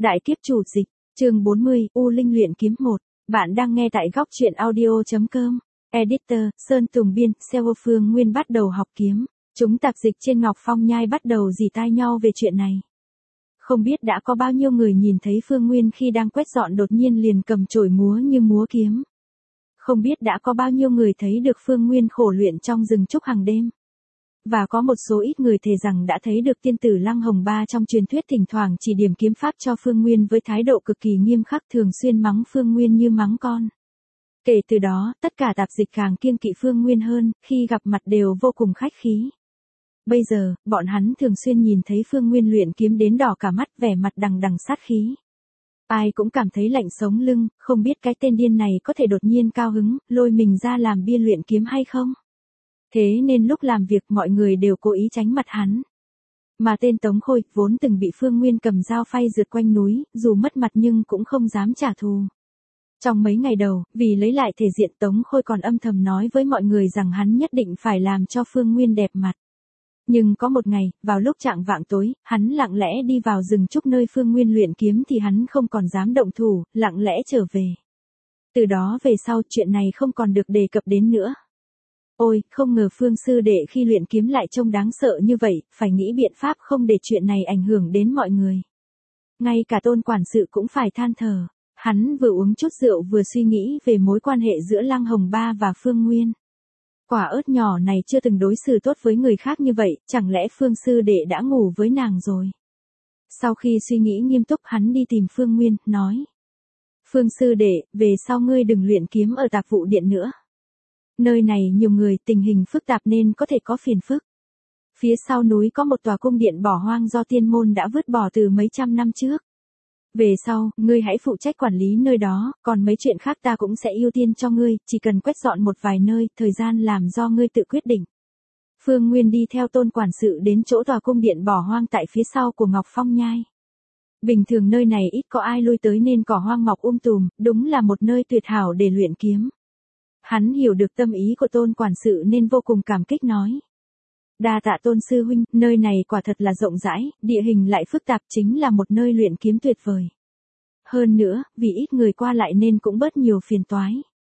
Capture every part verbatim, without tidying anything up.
Đại kiếp chủ dịch, chương bốn mươi, U Linh luyện kiếm một. Bạn đang nghe tại góc truyện audio chấm com. Editor, Sơn Tùng biên, xê e ô Phương Nguyên bắt đầu học kiếm. Chúng tạp dịch trên Ngọc Phong Nhai bắt đầu rỉ tai nhau về chuyện này. Không biết đã có bao nhiêu người nhìn thấy Phương Nguyên khi đang quét dọn đột nhiên liền cầm chổi múa như múa kiếm. Không biết đã có bao nhiêu người thấy được Phương Nguyên khổ luyện trong rừng trúc hàng đêm. Và có một số ít người thề rằng đã thấy được tiên tử Lăng Hồng Ba trong truyền thuyết thỉnh thoảng chỉ điểm kiếm pháp cho Phương Nguyên với thái độ cực kỳ nghiêm khắc, thường xuyên mắng Phương Nguyên như mắng con. Kể từ đó, tất cả tạp dịch càng kiêng kỵ Phương Nguyên hơn, khi gặp mặt đều vô cùng khách khí. Bây giờ, bọn hắn thường xuyên nhìn thấy Phương Nguyên luyện kiếm đến đỏ cả mắt, vẻ mặt đằng đằng sát khí. Ai cũng cảm thấy lạnh sống lưng, không biết cái tên điên này có thể đột nhiên cao hứng, lôi mình ra làm bia luyện kiếm hay không? Thế nên lúc làm việc mọi người đều cố ý tránh mặt hắn. Mà tên Tống Khôi, vốn từng bị Phương Nguyên cầm dao phay rượt quanh núi, dù mất mặt nhưng cũng không dám trả thù. Trong mấy ngày đầu, vì lấy lại thể diện, Tống Khôi còn âm thầm nói với mọi người rằng hắn nhất định phải làm cho Phương Nguyên đẹp mặt. Nhưng có một ngày, vào lúc chạng vạng tối, hắn lặng lẽ đi vào rừng trúc nơi Phương Nguyên luyện kiếm thì hắn không còn dám động thủ, lặng lẽ trở về. Từ đó về sau chuyện này không còn được đề cập đến nữa. Ôi, không ngờ Phương sư đệ khi luyện kiếm lại trông đáng sợ như vậy, phải nghĩ biện pháp không để chuyện này ảnh hưởng đến mọi người. Ngay cả Tôn quản sự cũng phải than thở. Hắn vừa uống chút rượu vừa suy nghĩ về mối quan hệ giữa Lăng Hồng Ba và Phương Nguyên. Quả ớt nhỏ này chưa từng đối xử tốt với người khác như vậy, chẳng lẽ Phương sư đệ đã ngủ với nàng rồi? Sau khi suy nghĩ nghiêm túc, hắn đi tìm Phương Nguyên, nói. Phương sư đệ, về sau ngươi đừng luyện kiếm ở tạp vụ điện nữa. Nơi này nhiều người, tình hình phức tạp nên có thể có phiền phức. Phía sau núi có một tòa cung điện bỏ hoang do tiên môn đã vứt bỏ từ mấy trăm năm trước. Về sau, ngươi hãy phụ trách quản lý nơi đó, còn mấy chuyện khác ta cũng sẽ ưu tiên cho ngươi, chỉ cần quét dọn một vài nơi, thời gian làm do ngươi tự quyết định. Phương Nguyên đi theo Tôn quản sự đến chỗ tòa cung điện bỏ hoang tại phía sau của Ngọc Phong Nhai. Bình thường nơi này ít có ai lui tới nên cỏ hoang mọc um tùm, đúng là một nơi tuyệt hảo để luyện kiếm. Hắn hiểu được tâm ý của Tôn quản sự nên vô cùng cảm kích nói. Đa tạ Tôn sư huynh, nơi này quả thật là rộng rãi, địa hình lại phức tạp, chính là một nơi luyện kiếm tuyệt vời. Hơn nữa, vì ít người qua lại nên cũng bớt nhiều phiền toái.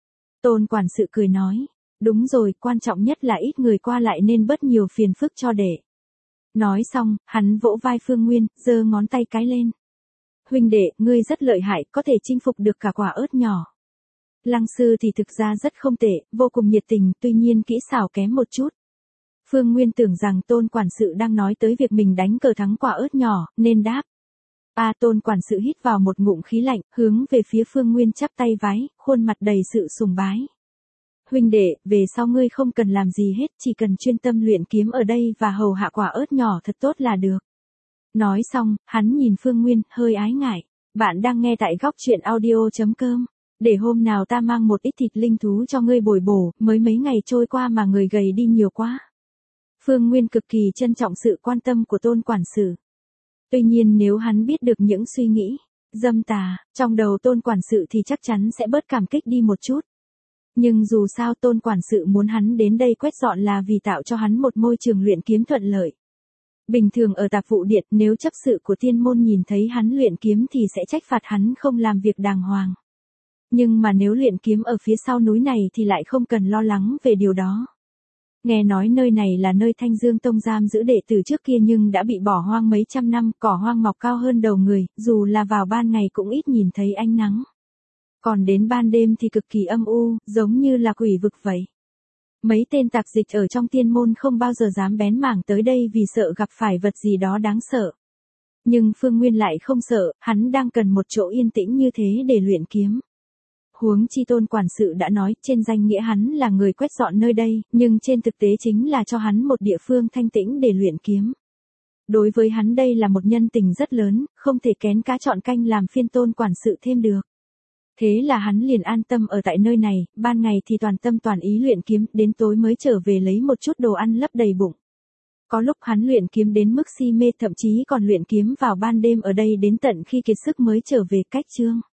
Tôn quản sự cười nói, đúng rồi, quan trọng nhất là ít người qua lại nên bớt nhiều phiền phức cho đệ. Nói xong, hắn vỗ vai Phương Nguyên, giơ ngón tay cái lên. Huynh đệ, ngươi rất lợi hại, có thể chinh phục được cả quả ớt nhỏ. Lăng sư thì thực ra rất không tệ, vô cùng nhiệt tình, tuy nhiên kỹ xảo kém một chút. Phương Nguyên tưởng rằng Tôn quản sự đang nói tới việc mình đánh cờ thắng quả ớt nhỏ, nên đáp. A à, Tôn quản sự hít vào một ngụm khí lạnh, hướng về phía Phương Nguyên chắp tay vái, khuôn mặt đầy sự sùng bái. Huynh đệ, về sau ngươi không cần làm gì hết, chỉ cần chuyên tâm luyện kiếm ở đây và hầu hạ quả ớt nhỏ thật tốt là được. Nói xong, hắn nhìn Phương Nguyên, hơi ái ngại. Bạn đang nghe tại góc truyện audio chấm com. Để hôm nào ta mang một ít thịt linh thú cho ngươi bồi bổ, mới mấy ngày trôi qua mà người gầy đi nhiều quá. Phương Nguyên cực kỳ trân trọng sự quan tâm của Tôn quản sự. Tuy nhiên nếu hắn biết được những suy nghĩ dâm tà trong đầu Tôn quản sự thì chắc chắn sẽ bớt cảm kích đi một chút. Nhưng dù sao Tôn quản sự muốn hắn đến đây quét dọn là vì tạo cho hắn một môi trường luyện kiếm thuận lợi. Bình thường ở tạp vụ điện, nếu chấp sự của tiên môn nhìn thấy hắn luyện kiếm thì sẽ trách phạt hắn không làm việc đàng hoàng. Nhưng mà nếu luyện kiếm ở phía sau núi này thì lại không cần lo lắng về điều đó. Nghe nói nơi này là nơi Thanh Dương Tông giam giữ đệ tử trước kia nhưng đã bị bỏ hoang mấy trăm năm, cỏ hoang mọc cao hơn đầu người, dù là vào ban ngày cũng ít nhìn thấy ánh nắng. Còn đến ban đêm thì cực kỳ âm u, giống như là quỷ vực vậy. Mấy tên tạp dịch ở trong tiên môn không bao giờ dám bén mảng tới đây vì sợ gặp phải vật gì đó đáng sợ. Nhưng Phương Nguyên lại không sợ, hắn đang cần một chỗ yên tĩnh như thế để luyện kiếm. Huống chi Tôn quản sự đã nói, trên danh nghĩa hắn là người quét dọn nơi đây, nhưng trên thực tế chính là cho hắn một địa phương thanh tĩnh để luyện kiếm. Đối với hắn đây là một nhân tình rất lớn, không thể kén cá chọn canh làm phiên Tôn quản sự thêm được. Thế là hắn liền an tâm ở tại nơi này, ban ngày thì toàn tâm toàn ý luyện kiếm, đến tối mới trở về lấy một chút đồ ăn lấp đầy bụng. Có lúc hắn luyện kiếm đến mức si mê, thậm chí còn luyện kiếm vào ban đêm ở đây đến tận khi kiệt sức mới trở về. Cách chương